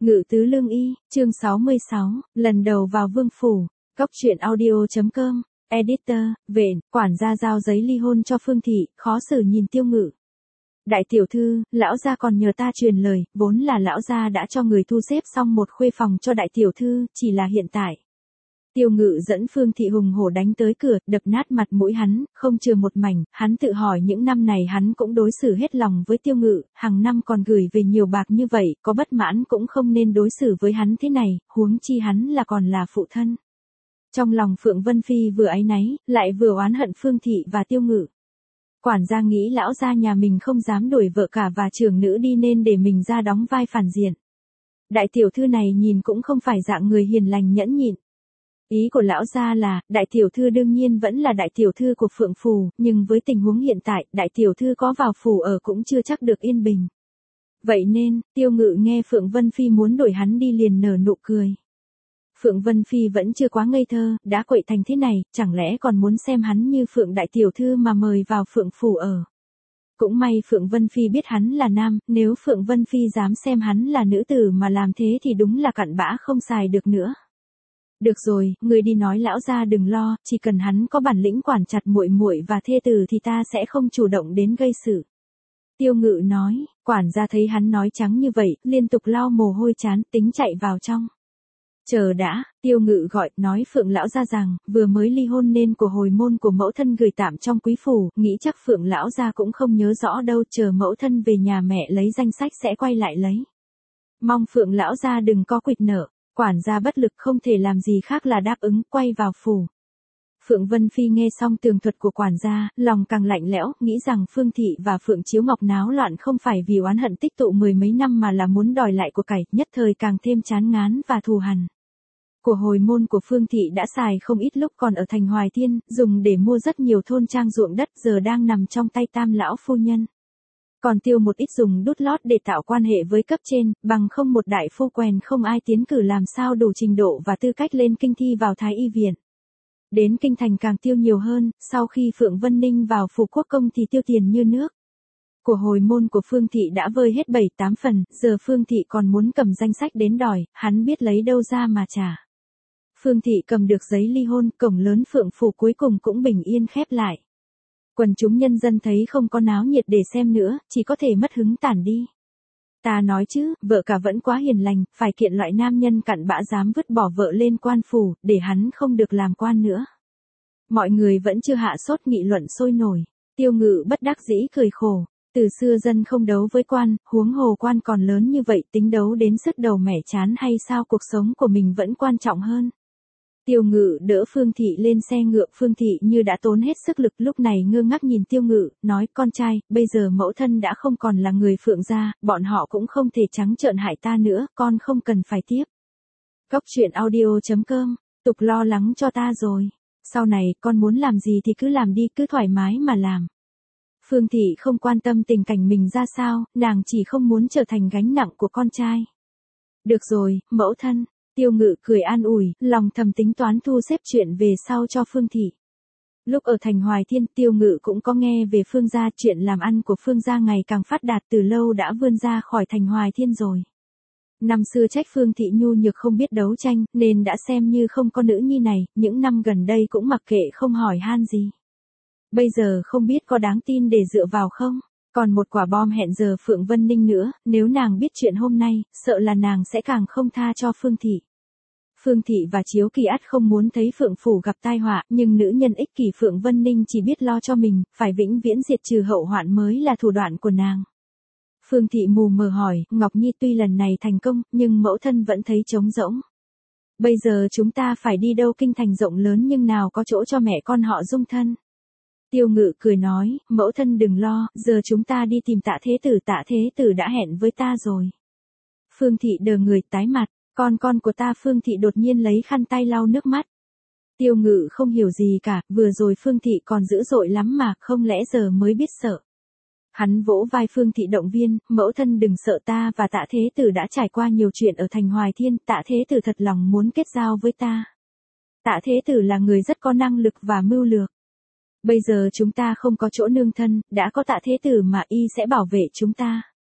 Ngự tứ lương y, chương 66, lần đầu vào vương phủ. Cóc truyện audio.com, editor, vệ, quản gia giao giấy ly hôn cho Phương Thị, khó xử nhìn Tiêu Ngự. Đại tiểu thư, lão gia còn nhờ ta truyền lời, vốn là lão gia đã cho người thu xếp xong một khuê phòng cho đại tiểu thư, chỉ là hiện tại. Tiêu Ngự dẫn Phương Thị hùng hổ đánh tới cửa, đập nát mặt mũi hắn, không chừa một mảnh, hắn tự hỏi những năm này hắn cũng đối xử hết lòng với Tiêu Ngự, hàng năm còn gửi về nhiều bạc như vậy, có bất mãn cũng không nên đối xử với hắn thế này, huống chi hắn là còn là phụ thân. Trong lòng Phượng Vân Phi vừa áy náy, lại vừa oán hận Phương Thị và Tiêu Ngự. Quản gia nghĩ lão gia nhà mình không dám đuổi vợ cả và trưởng nữ đi nên để mình ra đóng vai phản diện. Đại tiểu thư này nhìn cũng không phải dạng người hiền lành nhẫn nhịn. Ý của lão gia là, đại tiểu thư đương nhiên vẫn là đại tiểu thư của Phượng Phủ, nhưng với tình huống hiện tại, đại tiểu thư có vào phủ ở cũng chưa chắc được yên bình. Vậy nên, Tiêu Ngự nghe Phượng Vân Phi muốn đuổi hắn đi liền nở nụ cười. Phượng Vân Phi vẫn chưa quá ngây thơ, đã quậy thành thế này, chẳng lẽ còn muốn xem hắn như Phượng đại tiểu thư mà mời vào Phượng Phủ ở. Cũng may Phượng Vân Phi biết hắn là nam, nếu Phượng Vân Phi dám xem hắn là nữ tử mà làm thế thì đúng là cặn bã không xài được nữa. Được rồi, người đi nói lão gia đừng lo, chỉ cần hắn có bản lĩnh quản chặt muội muội và thê tử thì ta sẽ không chủ động đến gây sự. Tiêu Ngự nói, quản gia thấy hắn nói trắng như vậy, liên tục lau mồ hôi chán, tính chạy vào trong. Chờ đã, Tiêu Ngự gọi, nói Phượng lão gia rằng, vừa mới ly hôn nên của hồi môn của mẫu thân gửi tạm trong quý phủ, nghĩ chắc Phượng lão gia cũng không nhớ rõ đâu, chờ mẫu thân về nhà mẹ lấy danh sách sẽ quay lại lấy. Mong Phượng lão gia đừng có quỵt nợ. Quản gia bất lực không thể làm gì khác là đáp ứng, quay vào phủ. Phượng Vân Phi nghe xong tường thuật của quản gia, lòng càng lạnh lẽo, nghĩ rằng Phương Thị và Phượng Chiếu Ngọc náo loạn không phải vì oán hận tích tụ mười mấy năm mà là muốn đòi lại của cải, nhất thời càng thêm chán ngán và thù hằn. Của hồi môn của Phương Thị đã xài không ít lúc còn ở thành Hoài Thiên, dùng để mua rất nhiều thôn trang ruộng đất giờ đang nằm trong tay Tam lão phu nhân. Còn tiêu một ít dùng đút lót để tạo quan hệ với cấp trên, bằng không một đại phu quèn không ai tiến cử làm sao đủ trình độ và tư cách lên kinh thi vào Thái Y viện. Đến kinh thành càng tiêu nhiều hơn, sau khi Phượng Vân Ninh vào phủ quốc công thì tiêu tiền như nước. Của hồi môn của Phương Thị đã vơi hết 7-8 phần, giờ Phương Thị còn muốn cầm danh sách đến đòi, hắn biết lấy đâu ra mà trả. Phương Thị cầm được giấy ly hôn, cổng lớn Phượng phủ cuối cùng cũng bình yên khép lại. Quần chúng nhân dân thấy không có náo nhiệt để xem nữa, chỉ có thể mất hứng tản đi. Ta nói chứ, vợ cả vẫn quá hiền lành, phải kiện loại nam nhân cặn bã dám vứt bỏ vợ lên quan phủ, để hắn không được làm quan nữa. Mọi người vẫn chưa hạ sốt nghị luận sôi nổi. Tiêu Ngự bất đắc dĩ cười khổ. Từ xưa dân không đấu với quan, huống hồ quan còn lớn như vậy tính đấu đến sứt đầu mẻ chán hay sao, cuộc sống của mình vẫn quan trọng hơn. Tiêu Ngự đỡ Phương Thị lên xe ngựa, Phương Thị như đã tốn hết sức lực lúc này ngơ ngác nhìn Tiêu Ngự, nói con trai, bây giờ mẫu thân đã không còn là người Phượng gia, bọn họ cũng không thể trắng trợn hại ta nữa, con không cần phải tiếp. Cóc truyện audio.com, tục lo lắng cho ta rồi, sau này con muốn làm gì thì cứ làm đi, cứ thoải mái mà làm. Phương Thị không quan tâm tình cảnh mình ra sao, nàng chỉ không muốn trở thành gánh nặng của con trai. Được rồi, mẫu thân. Tiêu Ngự cười an ủi, lòng thầm tính toán thu xếp chuyện về sau cho Phương Thị. Lúc ở thành Hoài Thiên, Tiêu Ngự cũng có nghe về Phương gia, chuyện làm ăn của Phương gia ngày càng phát đạt, từ lâu đã vươn ra khỏi thành Hoài Thiên rồi. Năm xưa trách Phương Thị nhu nhược không biết đấu tranh, nên đã xem như không có nữ nhi này, những năm gần đây cũng mặc kệ không hỏi han gì. Bây giờ không biết có đáng tin để dựa vào không? Còn một quả bom hẹn giờ Phượng Vân Ninh nữa, nếu nàng biết chuyện hôm nay, sợ là nàng sẽ càng không tha cho Phương Thị. Phương Thị và Chiếu Kỳ ắt không muốn thấy Phượng phủ gặp tai họa, nhưng nữ nhân ích kỷ Phượng Vân Ninh chỉ biết lo cho mình, phải vĩnh viễn diệt trừ hậu hoạn mới là thủ đoạn của nàng. Phương Thị mù mờ hỏi, Ngọc Nhi tuy lần này thành công, nhưng mẫu thân vẫn thấy trống rỗng. Bây giờ chúng ta phải đi đâu, kinh thành rộng lớn nhưng nào có chỗ cho mẹ con họ dung thân. Tiêu Ngự cười nói, mẫu thân đừng lo, giờ chúng ta đi tìm Tạ Thế Tử đã hẹn với ta rồi. Phương Thị đờ người tái mặt, con của ta. Phương Thị đột nhiên lấy khăn tay lau nước mắt. Tiêu Ngự không hiểu gì cả, vừa rồi Phương Thị còn dữ dội lắm mà, không lẽ giờ mới biết sợ. Hắn vỗ vai Phương Thị động viên, mẫu thân đừng sợ, ta và Tạ Thế Tử đã trải qua nhiều chuyện ở thành Hoài Thiên, Tạ Thế Tử thật lòng muốn kết giao với ta. Tạ Thế Tử là người rất có năng lực và mưu lược. Bây giờ chúng ta không có chỗ nương thân, đã có Tạ Thế Tử mà y sẽ bảo vệ chúng ta.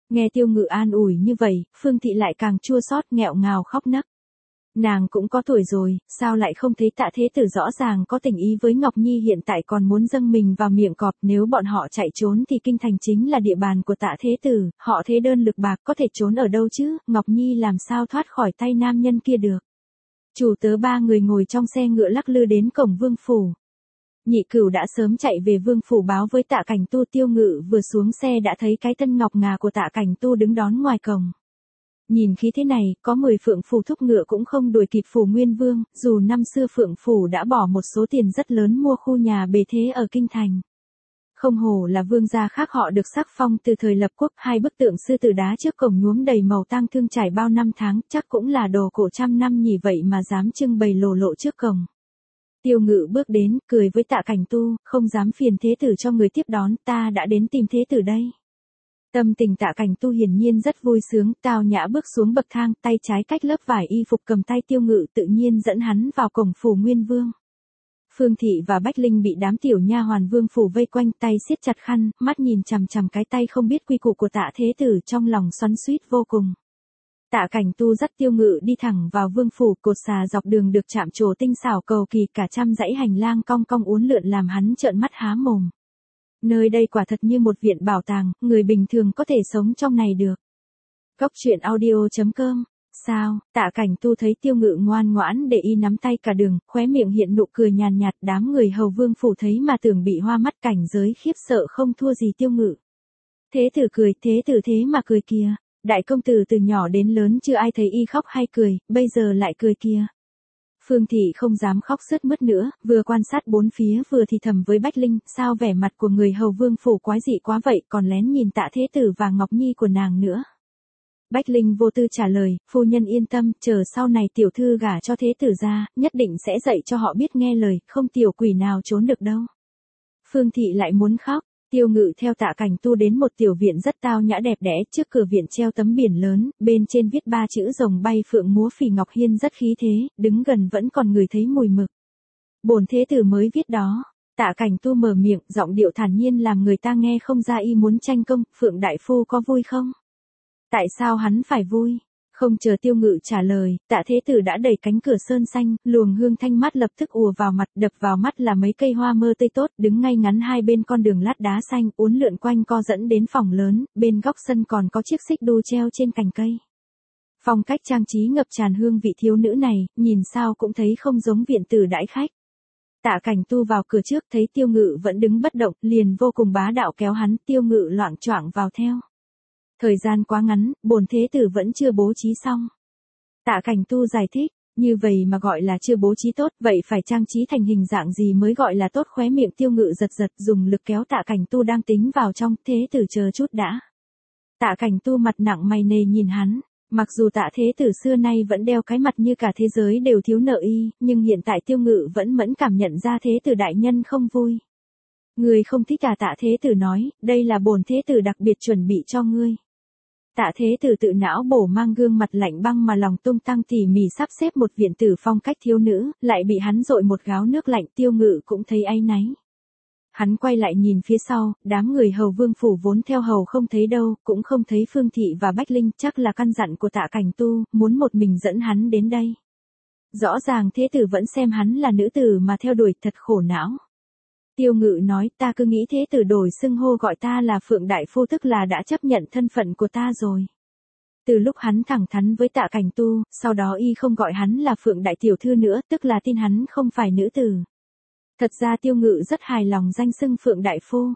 Nghe Tiêu Ngự an ủi như vậy, Phương Thị lại càng chua xót nghẹo ngào khóc nấc. Nàng cũng có tuổi rồi, sao lại không thấy Tạ Thế Tử rõ ràng có tình ý với Ngọc Nhi, hiện tại còn muốn dâng mình vào miệng cọp, nếu bọn họ chạy trốn thì kinh thành chính là địa bàn của Tạ Thế Tử, họ thế đơn lực bạc có thể trốn ở đâu chứ, Ngọc Nhi làm sao thoát khỏi tay nam nhân kia được. Chủ tớ ba người ngồi trong xe ngựa lắc lư đến cổng vương phủ. Nhị Cửu đã sớm chạy về vương phủ báo với Tạ Cảnh Tu. Tiêu Ngự vừa xuống xe đã thấy cái tân ngọc ngà của Tạ Cảnh Tu đứng đón ngoài cổng. Nhìn khí thế này, có 10 phượng phủ thúc ngựa cũng không đuổi kịp phủ Nguyên Vương, dù năm xưa phượng phủ đã bỏ một số tiền rất lớn mua khu nhà bề thế ở kinh thành. Không hổ là vương gia khác họ được sắc phong từ thời lập quốc, hai bức tượng sư tử đá trước cổng nhuốm đầy màu tang thương trải bao năm tháng, chắc cũng là đồ cổ trăm năm nhỉ, vậy mà dám trưng bày lồ lộ trước cổng. Tiêu Ngự bước đến, cười với Tạ Cảnh Tu, không dám phiền thế tử cho người tiếp đón, ta đã đến tìm thế tử đây. Tâm tình Tạ Cảnh Tu hiển nhiên rất vui sướng, tao nhã bước xuống bậc thang, tay trái cách lớp vải y phục cầm tay Tiêu Ngự tự nhiên dẫn hắn vào cổng phủ Nguyên Vương. Phương Thị và Bách Linh bị đám tiểu nha hoàn vương phủ vây quanh, tay siết chặt khăn, mắt nhìn chằm chằm cái tay không biết quy củ của Tạ Thế Tử, trong lòng xoắn xuýt vô cùng. Tạ Cảnh Tu dắt Tiêu Ngự đi thẳng vào vương phủ, cột xà dọc đường được chạm trổ tinh xảo cầu kỳ, cả trăm dãy hành lang cong cong uốn lượn làm hắn trợn mắt há mồm. Nơi đây quả thật như một viện bảo tàng, người bình thường có thể sống trong này được. Cốc truyện audio.com. Sao? Tạ Cảnh Tu thấy Tiêu Ngự ngoan ngoãn để y nắm tay cả đường, khóe miệng hiện nụ cười nhàn nhạt, đám người hầu vương phủ thấy mà tưởng bị hoa mắt, cảnh giới khiếp sợ không thua gì Tiêu Ngự. Thế tử cười, thế tử thế mà cười kìa. Đại công tử từ nhỏ đến lớn chưa ai thấy y khóc hay cười, bây giờ lại cười kìa. Phương Thị không dám khóc sướt mướt nữa, vừa quan sát bốn phía vừa thì thầm với Bách Linh, sao vẻ mặt của người hầu vương phủ quái dị quá vậy, còn lén nhìn Tạ Thế Tử và Ngọc Nhi của nàng nữa. Bách Linh vô tư trả lời, phu nhân yên tâm, chờ sau này tiểu thư gả cho Thế Tử ra, nhất định sẽ dạy cho họ biết nghe lời, không tiểu quỷ nào trốn được đâu. Phương Thị lại muốn khóc. Tiêu Ngự theo Tạ Cảnh Tu đến một tiểu viện rất tao nhã đẹp đẽ, trước cửa viện treo tấm biển lớn, bên trên viết 3 chữ rồng bay phượng múa Phỉ Ngọc Hiên rất khí thế, đứng gần vẫn còn ngửi thấy mùi mực. Bổn thế tử mới viết đó. Tạ Cảnh Tu mở miệng, giọng điệu thản nhiên làm người ta nghe không ra y muốn tranh công, Phượng đại phu có vui không? Tại sao hắn phải vui? Không chờ Tiêu Ngự trả lời, Tạ Thế Tử đã đẩy cánh cửa sơn xanh, luồng hương thanh mát lập tức ùa vào mặt, đập vào mắt là mấy cây hoa mơ tươi tốt, đứng ngay ngắn hai bên con đường lát đá xanh, uốn lượn quanh co dẫn đến phòng lớn, bên góc sân còn có chiếc xích đu treo trên cành cây. Phong cách trang trí ngập tràn hương vị thiếu nữ này, nhìn sao cũng thấy không giống viện tử đãi khách. Tạ Cảnh Tu vào cửa trước thấy Tiêu Ngự vẫn đứng bất động, liền vô cùng bá đạo kéo hắn, Tiêu Ngự loạng choạng vào theo. Thời gian quá ngắn, bổn thế tử vẫn chưa bố trí xong. Tạ Cảnh Tu giải thích, như vậy mà gọi là chưa bố trí tốt, vậy phải trang trí thành hình dạng gì mới gọi là tốt, khóe miệng Tiêu Ngự giật giật, dùng lực kéo Tạ Cảnh Tu đang tính vào trong, thế tử chờ chút đã. Tạ Cảnh Tu mặt nặng mày nề nhìn hắn, mặc dù Tạ Thế Tử xưa nay vẫn đeo cái mặt như cả thế giới đều thiếu nợ y, nhưng hiện tại Tiêu Ngự vẫn mẫn cảm nhận ra Thế Tử đại nhân không vui. Người không thích à? Tạ Thế Tử nói, đây là bổn thế tử đặc biệt chuẩn bị cho ngươi. Tạ Thế Tử tự não bổ mang gương mặt lạnh băng mà lòng tung tăng tỉ mỉ sắp xếp một viện tử phong cách thiếu nữ, lại bị hắn dội một gáo nước lạnh. Tiêu Ngự cũng thấy áy náy. Hắn quay lại nhìn phía sau, đám người hầu vương phủ vốn theo hầu không thấy đâu, cũng không thấy Phương Thị và Bách Linh, chắc là căn dặn của Tạ Cảnh Tu, muốn một mình dẫn hắn đến đây. Rõ ràng Thế Tử vẫn xem hắn là nữ tử mà theo đuổi, thật khổ não. Tiêu Ngự nói, ta cứ nghĩ Thế Tử đổi xưng hô gọi ta là Phượng Đại Phu tức là đã chấp nhận thân phận của ta rồi. Từ lúc hắn thẳng thắn với Tạ Cảnh Tu, sau đó y không gọi hắn là Phượng Đại Tiểu Thư nữa, tức là tin hắn không phải nữ tử. Thật ra Tiêu Ngự rất hài lòng danh xưng Phượng Đại Phu.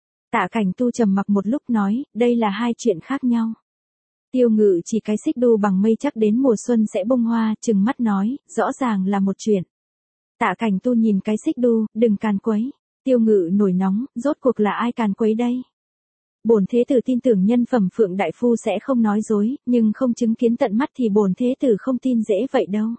Tạ Cảnh Tu trầm mặc một lúc nói, đây là hai chuyện khác nhau. Tiêu Ngự chỉ cái xích đu bằng mây chắc đến mùa xuân sẽ bông hoa, trừng mắt nói, rõ ràng là một chuyện. Tạ Cảnh Tu nhìn cái xích đu, đừng càn quấy. Tiêu Ngự nổi nóng, rốt cuộc là ai càn quấy đây? Bổn thế tử tin tưởng nhân phẩm Phượng Đại Phu sẽ không nói dối, nhưng không chứng kiến tận mắt thì bổn thế tử không tin dễ vậy đâu.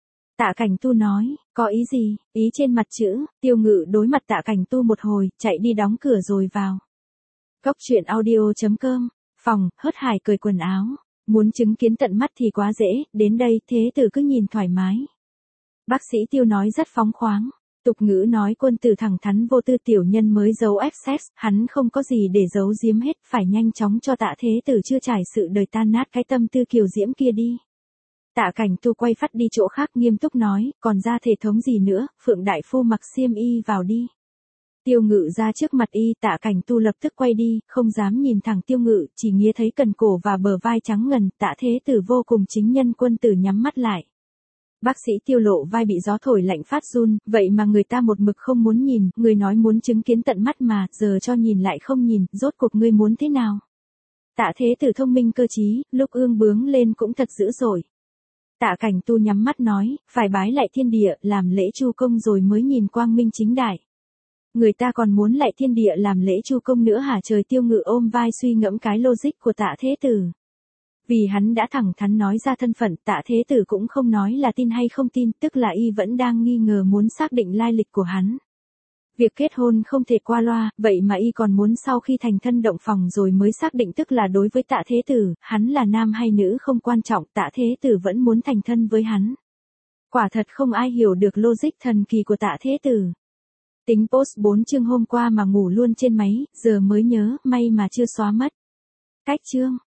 Tạ Cảnh Tu nói, có ý gì? Ý trên mặt chữ. Tiêu Ngự đối mặt Tạ Cảnh Tu một hồi, chạy đi đóng cửa rồi vào. Cốc truyện audio.com. Phòng, Hớt Hải cởi quần áo. Muốn chứng kiến tận mắt thì quá dễ, đến đây thế tử cứ nhìn thoải mái. Bác sĩ Tiêu nói rất phóng khoáng. Tục ngữ nói quân tử thẳng thắn vô tư, tiểu nhân mới giấu excess, hắn không có gì để giấu giếm hết, phải nhanh chóng cho Tạ Thế Tử chưa trải sự đời tan nát cái tâm tư kiều diễm kia đi. Tạ Cảnh Tu quay phát đi chỗ khác nghiêm túc nói, còn ra thể thống gì nữa, Phượng Đại Phu mặc xiêm y vào đi. Tiêu Ngự ra trước mặt y, Tạ Cảnh Tu lập tức quay đi, không dám nhìn thẳng Tiêu Ngự, chỉ nghe thấy cần cổ và bờ vai trắng ngần, Tạ Thế Tử vô cùng chính nhân quân tử nhắm mắt lại. Bác sĩ Tiêu lộ vai bị gió thổi lạnh phát run, vậy mà người ta một mực không muốn nhìn, người nói muốn chứng kiến tận mắt mà, giờ cho nhìn lại không nhìn, rốt cuộc ngươi muốn thế nào? Tạ Thế Tử thông minh cơ trí, lúc ương bướng lên cũng thật dữ dội. Tạ Cảnh Tu nhắm mắt nói, phải bái lại thiên địa, làm lễ chu công rồi mới nhìn quang minh chính đại. Người ta còn muốn lại thiên địa làm lễ chu công nữa hả trời? Tiêu Ngự ôm vai suy ngẫm cái logic của Tạ Thế Tử. Vì hắn đã thẳng thắn nói ra thân phận, Tạ Thế Tử cũng không nói là tin hay không tin, tức là y vẫn đang nghi ngờ muốn xác định lai lịch của hắn. Việc kết hôn không thể qua loa, vậy mà y còn muốn sau khi thành thân động phòng rồi mới xác định, tức là đối với Tạ Thế Tử, hắn là nam hay nữ không quan trọng, Tạ Thế Tử vẫn muốn thành thân với hắn. Quả thật không ai hiểu được logic thần kỳ của Tạ Thế Tử. Tính post 4 chương hôm qua mà ngủ luôn trên máy, giờ mới nhớ, may mà chưa xóa mất. Cách chương